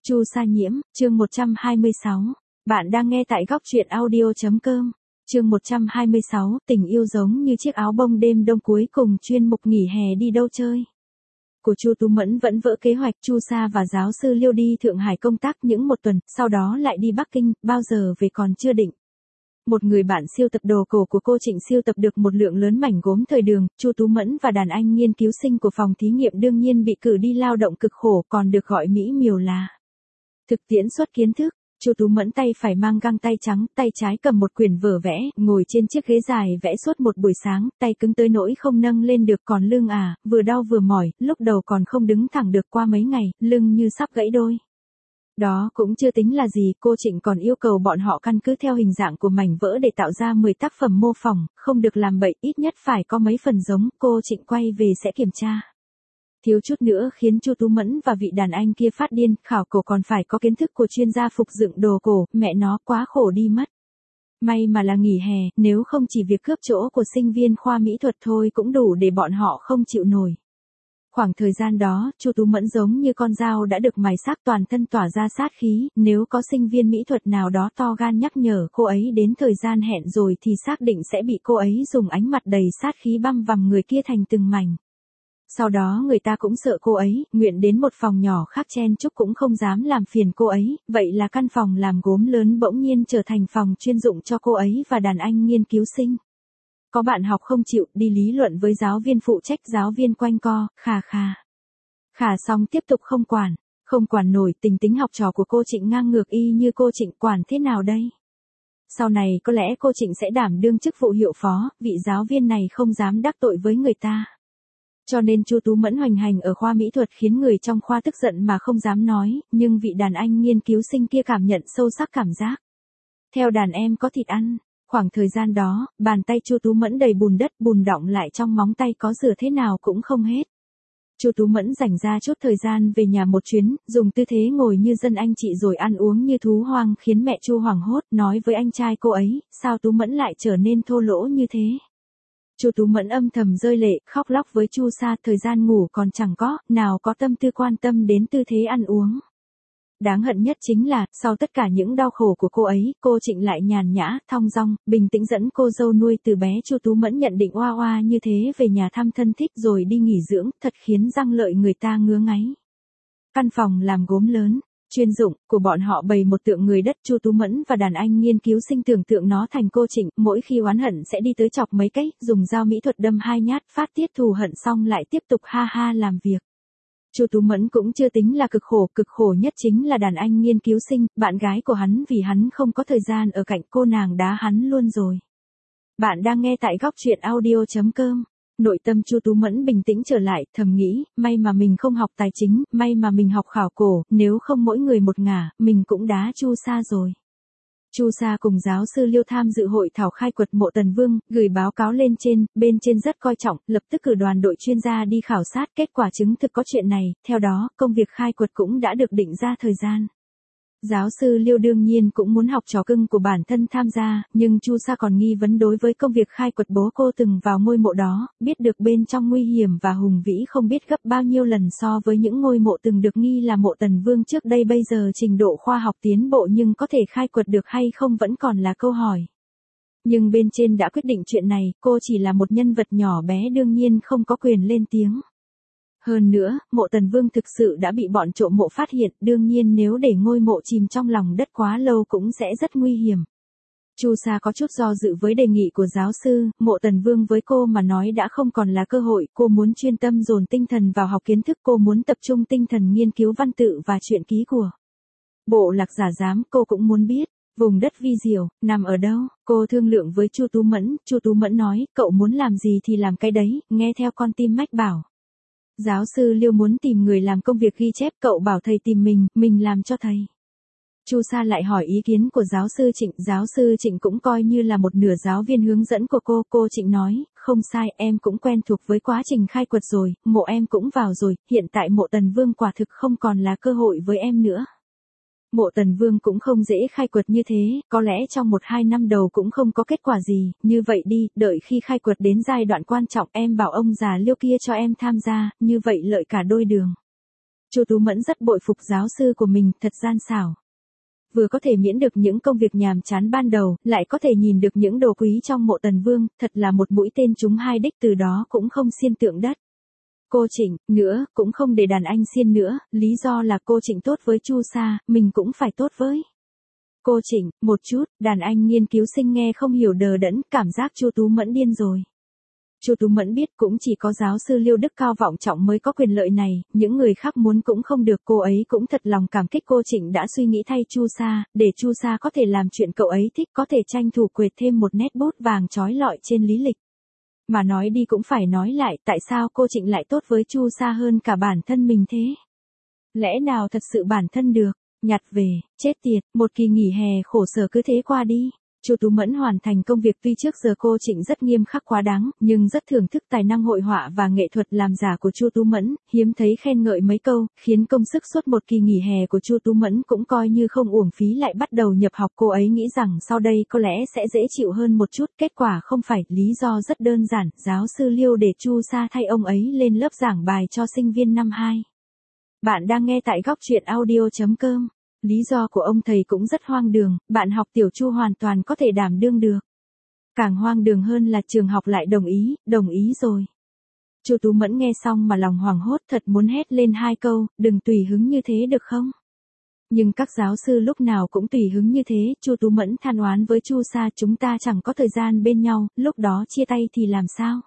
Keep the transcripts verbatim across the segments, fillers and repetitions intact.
Chu Sa Nhiễm, chương một trăm hai mươi sáu. Bạn đang nghe tại góc truyện audio chấm com. Chương một trăm hai mươi sáu, tình yêu giống như chiếc áo bông đêm đông cuối cùng chuyên mục nghỉ hè đi đâu chơi. Của Chu Tú Mẫn vẫn vỡ kế hoạch. Chu Sa và giáo sư Liêu đi Thượng Hải công tác những một tuần, sau đó lại đi Bắc Kinh, bao giờ về còn chưa định. Một người bạn siêu tập đồ cổ của cô Trịnh siêu tập được một lượng lớn mảnh gốm thời đường. Chu Tú Mẫn và đàn anh nghiên cứu sinh của phòng thí nghiệm đương nhiên bị cử đi lao động cực khổ, còn được gọi mỹ miều là thực tiễn xuất kiến thức. Chu Tú Mẫn tay phải mang găng tay trắng, tay trái cầm một quyển vở vẽ, ngồi trên chiếc ghế dài vẽ suốt một buổi sáng, tay cứng tới nỗi không nâng lên được, còn lưng à, vừa đau vừa mỏi, lúc đầu còn không đứng thẳng được, qua mấy ngày, lưng như sắp gãy đôi. Đó cũng chưa tính là gì, cô Trịnh còn yêu cầu bọn họ căn cứ theo hình dạng của mảnh vỡ để tạo ra mười tác phẩm mô phỏng, không được làm bậy, ít nhất phải có mấy phần giống. Cô Trịnh quay về sẽ kiểm tra. Thiếu chút nữa khiến Chu Tú Mẫn và vị đàn anh kia phát điên, khảo cổ còn phải có kiến thức của chuyên gia phục dựng đồ cổ, mẹ nó quá khổ đi mất. May mà là nghỉ hè, nếu không chỉ việc cướp chỗ của sinh viên khoa mỹ thuật thôi cũng đủ để bọn họ không chịu nổi. Khoảng thời gian đó, Chu Tú Mẫn giống như con dao đã được mài xác, toàn thân tỏa ra sát khí, nếu có sinh viên mỹ thuật nào đó to gan nhắc nhở cô ấy đến thời gian hẹn rồi thì xác định sẽ bị cô ấy dùng ánh mặt đầy sát khí băm vằm người kia thành từng mảnh. Sau đó người ta cũng sợ cô ấy, nguyện đến một phòng nhỏ khác chen chúc cũng không dám làm phiền cô ấy, vậy là căn phòng làm gốm lớn bỗng nhiên trở thành phòng chuyên dụng cho cô ấy và đàn anh nghiên cứu sinh. Có bạn học không chịu, đi lý luận với giáo viên phụ trách, giáo viên quanh co, khà khà. Khà xong tiếp tục không quản, không quản nổi, tình tính học trò của cô Trịnh ngang ngược y như cô Trịnh, quản thế nào đây? Sau này có lẽ cô Trịnh sẽ đảm đương chức vụ hiệu phó, vị giáo viên này không dám đắc tội với người ta. Cho nên Chu Tú Mẫn hoành hành ở khoa mỹ thuật khiến người trong khoa tức giận mà không dám nói, nhưng vị đàn anh nghiên cứu sinh kia cảm nhận sâu sắc cảm giác. Theo đàn em có thịt ăn. Khoảng thời gian đó, bàn tay Chu Tú Mẫn đầy bùn đất, bùn đọng lại trong móng tay, có rửa thế nào cũng không hết. Chu Tú Mẫn dành ra chút thời gian về nhà một chuyến, dùng tư thế ngồi như dân anh chị rồi ăn uống như thú hoang, khiến mẹ Chu hoảng hốt, nói với anh trai cô ấy, sao Tú Mẫn lại trở nên thô lỗ như thế. Chu Tú Mẫn âm thầm rơi lệ, khóc lóc với Chu Sa, thời gian ngủ còn chẳng có, nào có tâm tư quan tâm đến tư thế ăn uống. Đáng hận nhất chính là, sau tất cả những đau khổ của cô ấy, cô Trịnh lại nhàn nhã, thong dong, bình tĩnh dẫn cô dâu nuôi từ bé Chu Tú Mẫn nhận định oa oa như thế về nhà thăm thân thích rồi đi nghỉ dưỡng, thật khiến răng lợi người ta ngứa ngáy. Căn phòng làm gốm lớn, chuyên dụng, của bọn họ bày một tượng người đất. Chu Tú Mẫn và đàn anh nghiên cứu sinh tưởng tượng nó thành cô Trịnh, mỗi khi oán hận sẽ đi tới chọc mấy cái, dùng dao mỹ thuật đâm hai nhát, phát tiết thù hận xong lại tiếp tục ha ha làm việc. Chu Tú Mẫn cũng chưa tính là cực khổ, cực khổ nhất chính là đàn anh nghiên cứu sinh, bạn gái của hắn, vì hắn không có thời gian ở cạnh cô nàng đá hắn luôn rồi. Bạn đang nghe tại góc truyện audio chấm com. Nội tâm Chu Tú Mẫn bình tĩnh trở lại, thầm nghĩ, may mà mình không học tài chính, may mà mình học khảo cổ, nếu không mỗi người một ngả, mình cũng đá Chu Sa rồi. Chu Sa cùng giáo sư Liêu tham dự hội thảo khai quật mộ Tần Vương, gửi báo cáo lên trên, bên trên rất coi trọng, lập tức cử đoàn đội chuyên gia đi khảo sát, kết quả chứng thực có chuyện này, theo đó, công việc khai quật cũng đã được định ra thời gian. Giáo sư Liêu đương nhiên cũng muốn học trò cưng của bản thân tham gia, nhưng Chu Sa còn nghi vấn đối với công việc khai quật bố cô từng vào ngôi mộ đó, biết được bên trong nguy hiểm và hùng vĩ không biết gấp bao nhiêu lần so với những ngôi mộ từng được nghi là mộ Tần Vương trước đây. Bây giờ trình độ khoa học tiến bộ nhưng có thể khai quật được hay không vẫn còn là câu hỏi. Nhưng bên trên đã quyết định chuyện này, cô chỉ là một nhân vật nhỏ bé đương nhiên không có quyền lên tiếng. Hơn nữa, mộ Tần Vương thực sự đã bị bọn trộm mộ phát hiện, đương nhiên nếu để ngôi mộ chìm trong lòng đất quá lâu cũng sẽ rất nguy hiểm. Chu Sa có chút do dự với đề nghị của giáo sư, mộ Tần Vương với cô mà nói đã không còn là cơ hội, cô muốn chuyên tâm dồn tinh thần vào học kiến thức, cô muốn tập trung tinh thần nghiên cứu văn tự và truyện ký của bộ Lạc Giả Giám, cô cũng muốn biết. Vùng đất vi diệu, nằm ở đâu? Cô thương lượng với Chu Tú Mẫn, Chu Tú Mẫn nói, cậu muốn làm gì thì làm cái đấy, nghe theo con tim mách bảo. Giáo sư Liêu muốn tìm người làm công việc ghi chép, cậu bảo thầy tìm mình, mình làm cho thầy. Chu Sa lại hỏi ý kiến của giáo sư Trịnh, giáo sư Trịnh cũng coi như là một nửa giáo viên hướng dẫn của cô, cô Trịnh nói, không sai, em cũng quen thuộc với quá trình khai quật rồi, mộ em cũng vào rồi, hiện tại mộ Tần Vương quả thực không còn là cơ hội với em nữa. Mộ Tần Vương cũng không dễ khai quật như thế, có lẽ trong một hai năm đầu cũng không có kết quả gì, như vậy đi, đợi khi khai quật đến giai đoạn quan trọng em bảo ông già Liêu kia cho em tham gia, như vậy lợi cả đôi đường. Chu Tú Mẫn rất bội phục giáo sư của mình, thật gian xảo. Vừa có thể miễn được những công việc nhàm chán ban đầu, lại có thể nhìn được những đồ quý trong mộ Tần Vương, thật là một mũi tên trúng hai đích, từ đó cũng không xiên tượng đất. Cô Trịnh, nữa, cũng không để đàn anh xiên nữa, lý do là cô Trịnh tốt với Chu Sa, mình cũng phải tốt với cô Trịnh, một chút. Đàn anh nghiên cứu sinh nghe không hiểu đờ đẫn, cảm giác Chu Tú Mẫn điên rồi. Chu Tú Mẫn biết cũng chỉ có giáo sư Liêu Đức cao vọng trọng mới có quyền lợi này, những người khác muốn cũng không được. Cô ấy cũng thật lòng cảm kích cô Trịnh đã suy nghĩ thay Chu Sa, để Chu Sa có thể làm chuyện cậu ấy thích, có thể tranh thủ quệt thêm một nét bút vàng chói lọi trên lý lịch. Mà nói đi cũng phải nói lại, tại sao cô Trịnh lại tốt với Chu Sa hơn cả bản thân mình thế? Lẽ nào thật sự bản thân được? Nhặt về, chết tiệt, một kỳ nghỉ hè khổ sở cứ thế qua đi. Chu Tú Mẫn hoàn thành công việc, tuy trước giờ cô Trịnh rất nghiêm khắc quá đáng, nhưng rất thưởng thức tài năng hội họa và nghệ thuật làm giả của Chu Tú Mẫn, hiếm thấy khen ngợi mấy câu, khiến công sức suốt một kỳ nghỉ hè của Chu Tú Mẫn cũng coi như không uổng phí. Lại bắt đầu nhập học, cô ấy nghĩ rằng sau đây có lẽ sẽ dễ chịu hơn một chút, kết quả không phải, lý do rất đơn giản, giáo sư Liêu để Chu Sa thay ông ấy lên lớp giảng bài cho sinh viên năm hai. Bạn đang nghe tại góc truyện audio chấm com. Lý do của ông thầy cũng rất hoang đường, bạn học tiểu Chu hoàn toàn có thể đảm đương được. Càng hoang đường hơn là trường học lại đồng ý, đồng ý rồi. Chu Tú Mẫn nghe xong mà lòng hoảng hốt, thật muốn hét lên hai câu, đừng tùy hứng như thế được không? Nhưng các giáo sư lúc nào cũng tùy hứng như thế. Chu Tú Mẫn than oán với Chu Sa, chúng ta chẳng có thời gian bên nhau, lúc đó chia tay thì làm sao?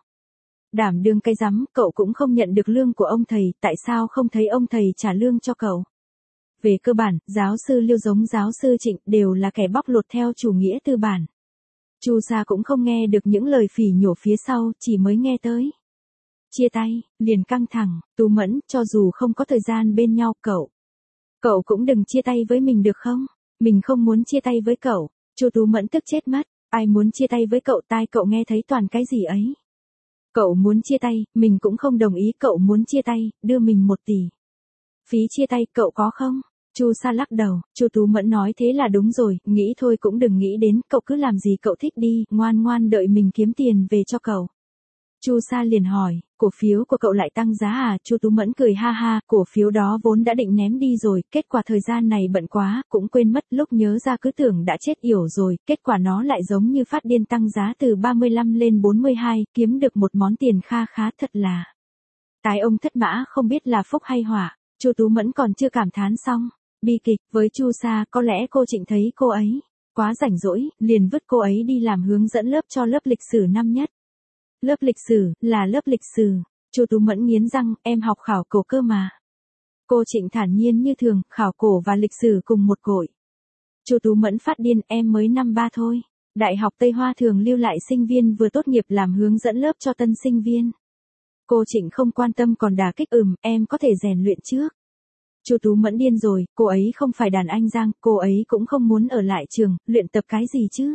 Đảm đương cái rắm, cậu cũng không nhận được lương của ông thầy, tại sao không thấy ông thầy trả lương cho cậu? Về cơ bản, giáo sư Liêu giống giáo sư Trịnh đều là kẻ bóc lột theo chủ nghĩa tư bản. Chu Sa cũng không nghe được những lời phỉ nhổ phía sau, chỉ mới nghe tới chia tay, liền căng thẳng. Tú Mẫn, cho dù không có thời gian bên nhau, cậu, cậu cũng đừng chia tay với mình được không? Mình không muốn chia tay với cậu. Chu Tú Mẫn tức chết mất, ai muốn chia tay với cậu? Tai cậu nghe thấy toàn cái gì ấy? Cậu muốn chia tay, mình cũng không đồng ý. Cậu muốn chia tay, đưa mình một tỷ. Phí chia tay, cậu có không? Chu Sa lắc đầu. Chu Tú Mẫn nói thế là đúng rồi, nghĩ thôi cũng đừng nghĩ đến, cậu cứ làm gì cậu thích đi, ngoan ngoan đợi mình kiếm tiền về cho cậu. Chu Sa liền hỏi, cổ phiếu của cậu lại tăng giá à? Chu Tú Mẫn cười ha ha, cổ phiếu đó vốn đã định ném đi rồi, kết quả thời gian này bận quá, cũng quên mất, lúc nhớ ra cứ tưởng đã chết yểu rồi, kết quả nó lại giống như phát điên tăng giá từ ba mươi lăm lên bốn mươi hai, kiếm được một món tiền kha khá, thật là tái ông thất mã, không biết là phúc hay họa. Chu Tú Mẫn còn chưa cảm thán xong, bi kịch với Chu Sa, có lẽ cô Trịnh thấy cô ấy quá rảnh rỗi, liền vứt cô ấy đi làm hướng dẫn lớp cho lớp lịch sử năm nhất. Lớp lịch sử, là lớp lịch sử. Chu Tú Mẫn nghiến răng, em học khảo cổ cơ mà. Cô Trịnh thản nhiên như thường, khảo cổ và lịch sử cùng một cội. Chu Tú Mẫn phát điên, em mới năm ba thôi. Đại học Tây Hoa thường lưu lại sinh viên vừa tốt nghiệp làm hướng dẫn lớp cho tân sinh viên. Cô Trịnh không quan tâm còn đả kích, ừm, em có thể rèn luyện trước. Chu Tú Mẫn điên rồi, cô ấy không phải đàn anh Giang, cô ấy cũng không muốn ở lại trường, luyện tập cái gì chứ?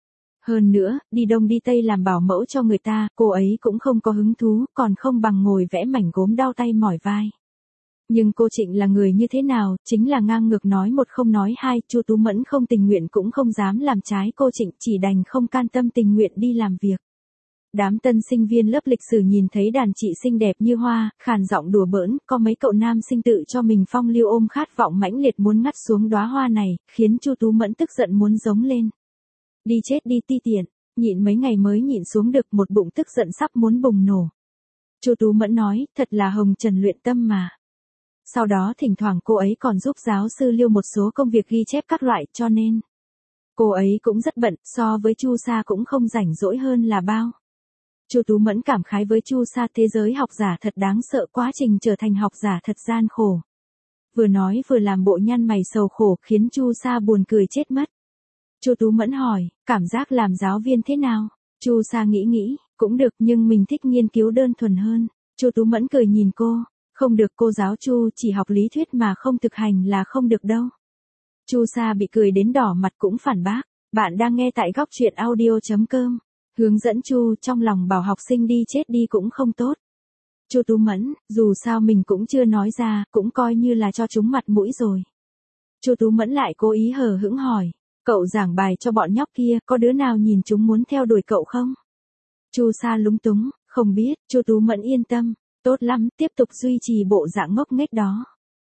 Hơn nữa, đi đông đi tây làm bảo mẫu cho người ta, cô ấy cũng không có hứng thú, còn không bằng ngồi vẽ mảnh gốm đau tay mỏi vai. Nhưng cô Trịnh là người như thế nào, chính là ngang ngược, nói một không nói hai. Chu Tú Mẫn không tình nguyện cũng không dám làm trái cô Trịnh, chỉ đành không can tâm tình nguyện đi làm việc. Đám tân sinh viên lớp lịch sử nhìn thấy đàn chị xinh đẹp như hoa, khàn giọng đùa bỡn, có mấy cậu nam sinh tự cho mình phong lưu ôm khát vọng mãnh liệt muốn ngắt xuống đóa hoa này, khiến Chu Tú Mẫn tức giận muốn giống lên. Đi chết đi ti tiện, nhịn mấy ngày mới nhịn xuống được, một bụng tức giận sắp muốn bùng nổ. Chu Tú Mẫn nói, thật là hồng trần luyện tâm mà. Sau đó thỉnh thoảng cô ấy còn giúp giáo sư Liêu một số công việc ghi chép các loại, cho nên cô ấy cũng rất bận, so với Chu Sa cũng không rảnh rỗi hơn là bao. Chu Tú Mẫn cảm khái với Chu Sa, thế giới học giả thật đáng sợ, quá trình trở thành học giả thật gian khổ. Vừa nói vừa làm bộ nhăn mày sầu khổ, khiến Chu Sa buồn cười chết mất. Chu Tú Mẫn hỏi, cảm giác làm giáo viên thế nào? Chu Sa nghĩ nghĩ, cũng được nhưng mình thích nghiên cứu đơn thuần hơn. Chu Tú Mẫn cười nhìn cô, không được cô giáo Chu, chỉ học lý thuyết mà không thực hành là không được đâu. Chu Sa bị cười đến đỏ mặt cũng phản bác, bạn đang nghe tại góc truyện audio chấm com. Hướng dẫn Chu, trong lòng bảo học sinh đi chết đi cũng không tốt. Chu Tú Mẫn, dù sao mình cũng chưa nói ra, cũng coi như là cho chúng mặt mũi rồi. Chu Tú Mẫn lại cố ý hờ hững hỏi, cậu giảng bài cho bọn nhóc kia, có đứa nào nhìn chúng muốn theo đuổi cậu không? Chu Sa lúng túng, không biết. Chu Tú Mẫn yên tâm, tốt lắm, tiếp tục duy trì bộ dạng ngốc nghếch đó.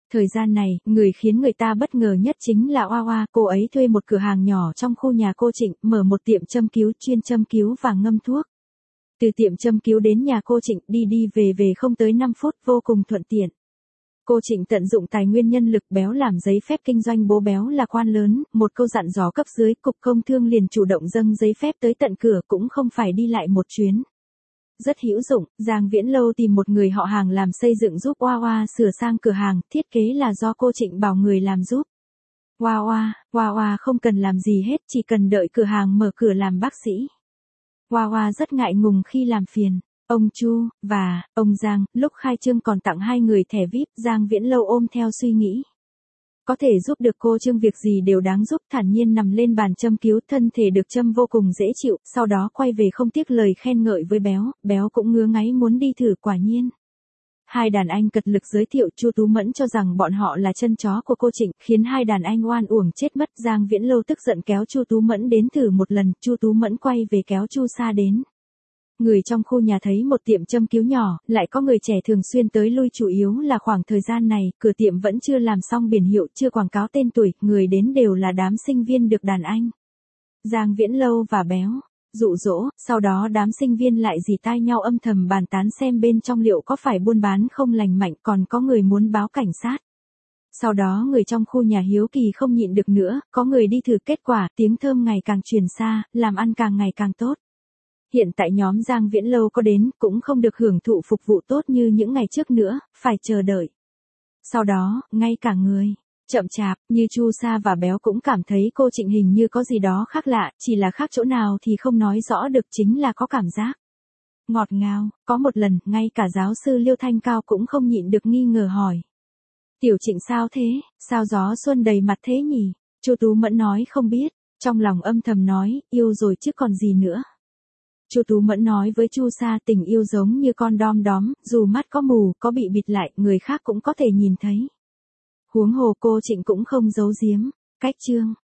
Thời gian này, người khiến người ta bất ngờ nhất chính là Oa Oa, cô ấy thuê một cửa hàng nhỏ trong khu nhà cô Trịnh, mở một tiệm châm cứu chuyên châm cứu và ngâm thuốc. Từ tiệm châm cứu đến nhà cô Trịnh đi đi về về không tới năm phút, vô cùng thuận tiện. Cô Trịnh tận dụng tài nguyên nhân lực, Béo làm giấy phép kinh doanh, bố Béo là quan lớn, một câu dặn dò cấp dưới, cục công thương liền chủ động dâng giấy phép tới tận cửa, cũng không phải đi lại một chuyến. Rất hữu dụng, Giang Viễn Lâu tìm một người họ hàng làm xây dựng giúp Oa Oa sửa sang cửa hàng, thiết kế là do cô Trịnh bảo người làm giúp. Oa Oa, Oa Oa không cần làm gì hết, chỉ cần đợi cửa hàng mở cửa làm bác sĩ. Oa Oa rất ngại ngùng khi làm phiền. Ông Chu, và, ông Giang, lúc khai trương còn tặng hai người thẻ vi ai pi, Giang Viễn Lâu ôm theo suy nghĩ. Có thể giúp được cô Trương việc gì đều đáng giúp, thản nhiên nằm lên bàn châm cứu, thân thể được châm vô cùng dễ chịu, sau đó quay về không tiếc lời khen ngợi với Béo, Béo cũng ngứa ngáy muốn đi thử, quả nhiên. Hai đàn anh cật lực giới thiệu, Chu Tú Mẫn cho rằng bọn họ là chân chó của cô Trịnh, khiến hai đàn anh oan uổng chết mất. Giang Viễn Lâu tức giận kéo Chu Tú Mẫn đến thử một lần, Chu Tú Mẫn quay về kéo Chu Sa đến. Người trong khu nhà thấy một tiệm châm cứu nhỏ, lại có người trẻ thường xuyên tới lui, chủ yếu là khoảng thời gian này, cửa tiệm vẫn chưa làm xong biển hiệu, chưa quảng cáo tên tuổi, người đến đều là đám sinh viên được đàn anh Giang Viễn Lâu và Béo dụ dỗ, sau đó đám sinh viên lại rỉ tai nhau âm thầm bàn tán xem bên trong liệu có phải buôn bán không lành mạnh, còn có người muốn báo cảnh sát. Sau đó người trong khu nhà hiếu kỳ không nhịn được nữa, có người đi thử, kết quả, tiếng thơm ngày càng truyền xa, làm ăn càng ngày càng tốt. Hiện tại nhóm Giang Viễn Lâu có đến, cũng không được hưởng thụ phục vụ tốt như những ngày trước nữa, phải chờ đợi. Sau đó, ngay cả người chậm chạp, như Chu Sa và Béo cũng cảm thấy cô Trịnh hình như có gì đó khác lạ, chỉ là khác chỗ nào thì không nói rõ được, chính là có cảm giác ngọt ngào. Có một lần, ngay cả giáo sư Liêu Thanh Cao cũng không nhịn được nghi ngờ hỏi. Tiểu Trịnh sao thế, sao gió xuân đầy mặt thế nhỉ? Chu Tú Mẫn nói không biết, trong lòng âm thầm nói, yêu rồi chứ còn gì nữa. Chu Tú Mẫn nói với Chu Sa, tình yêu giống như con đom đóm, dù mắt có mù, có bị bịt lại, người khác cũng có thể nhìn thấy. Huống hồ cô Trịnh cũng không giấu giếm. Cách chương